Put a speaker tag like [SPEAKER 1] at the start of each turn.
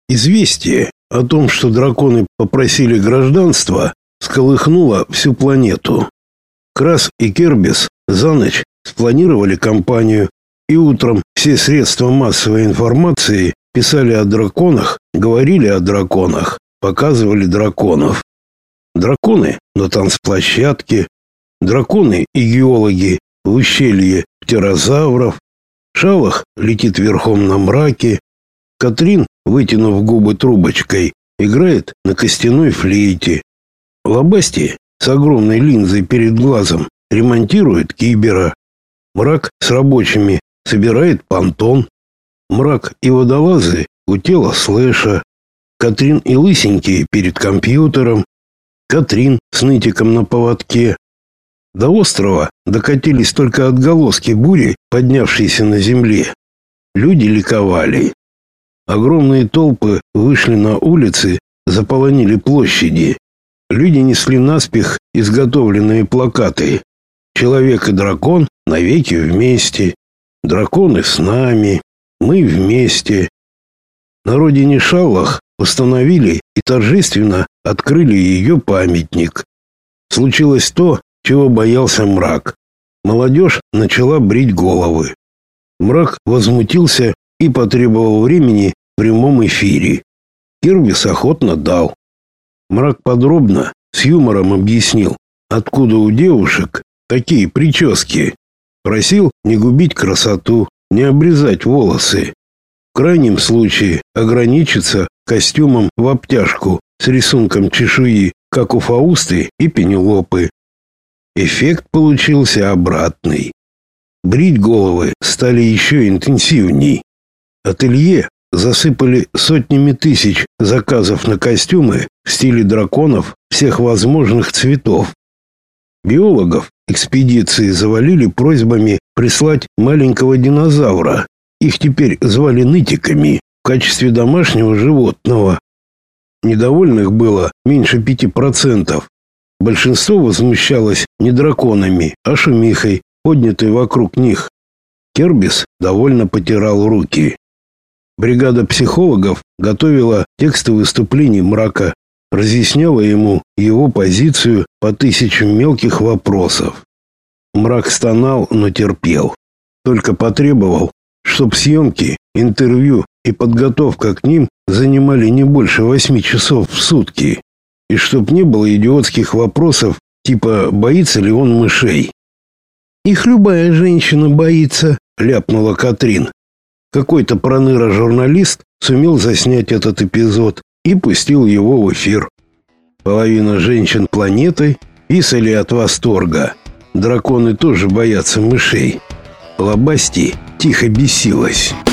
[SPEAKER 1] Известие о том, что драконы попросили гражданства, всколыхнуло всю планету. Крас и Кербис за ночь спланировали кампанию, и утром все средства массовой информации писали о драконах, говорили о драконах, показывали драконов. Драконы на танцплощадке, драконы и геологи в ущелье птерозавров, Шалах летит верхом на мраке, Катрин, вытянув губы трубочкой, играет на костяной флейте. Лобасти с огромной линзой перед глазом ремонтирует кибера. Мрак с рабочими собирает понтон. Мрак и водолазы у тела Слэша. Катрин и лысенькие перед компьютером. Катрин с нытиком на поводке. До острова докатились только отголоски бури, поднявшейся на земле. Люди ликовали. Огромные толпы вышли на улицы, заполонили площади. Люди несли наспех изготовленные плакаты. «Человек и дракон навеки вместе. Драконы с нами. Мы вместе». На родине Шалах установили и торжественно открыли ее памятник. Случилось то, чего боялся Мрак. Молодежь начала брить головы. Мрак возмутился и потребовал времени в прямом эфире. Кербис охотно дал. Мрак подробно, с юмором объяснил, откуда у девушек такие прически. Просил не губить красоту, не обрезать волосы. В крайнем случае ограничиться костюмом в обтяжку с рисунком чешуи, как у Фаусты и Пенелопы. Эффект получился обратный. Брить головы стали еще интенсивней. Ателье засыпали сотнями тысяч заказов на костюмы в стиле драконов всех возможных цветов. Биологов экспедиции завалили просьбами прислать маленького динозавра. Их теперь звали нытиками в качестве домашнего животного. Недовольных было меньше 5%. Большинство возмущалось не драконами, а шумихой, поднятой вокруг них. Кербис довольно потирал руки. Бригада психологов готовила тексты выступлений Мрака, разъясняла ему его позицию по 1000 мелких вопросов. Мрак стонал, но терпел. Только потребовал, чтоб съемки, интервью и подготовка к ним занимали не больше 8 часов в сутки. И чтоб не было идиотских вопросов, типа «боится ли он мышей?». «Их любая женщина боится», — ляпнула Катрин. Какой-то проныра-журналист сумел заснять этот эпизод и пустил его в эфир. Половина женщин планеты писали от восторга. Драконы тоже боятся мышей. Лобасти тихо бесилась.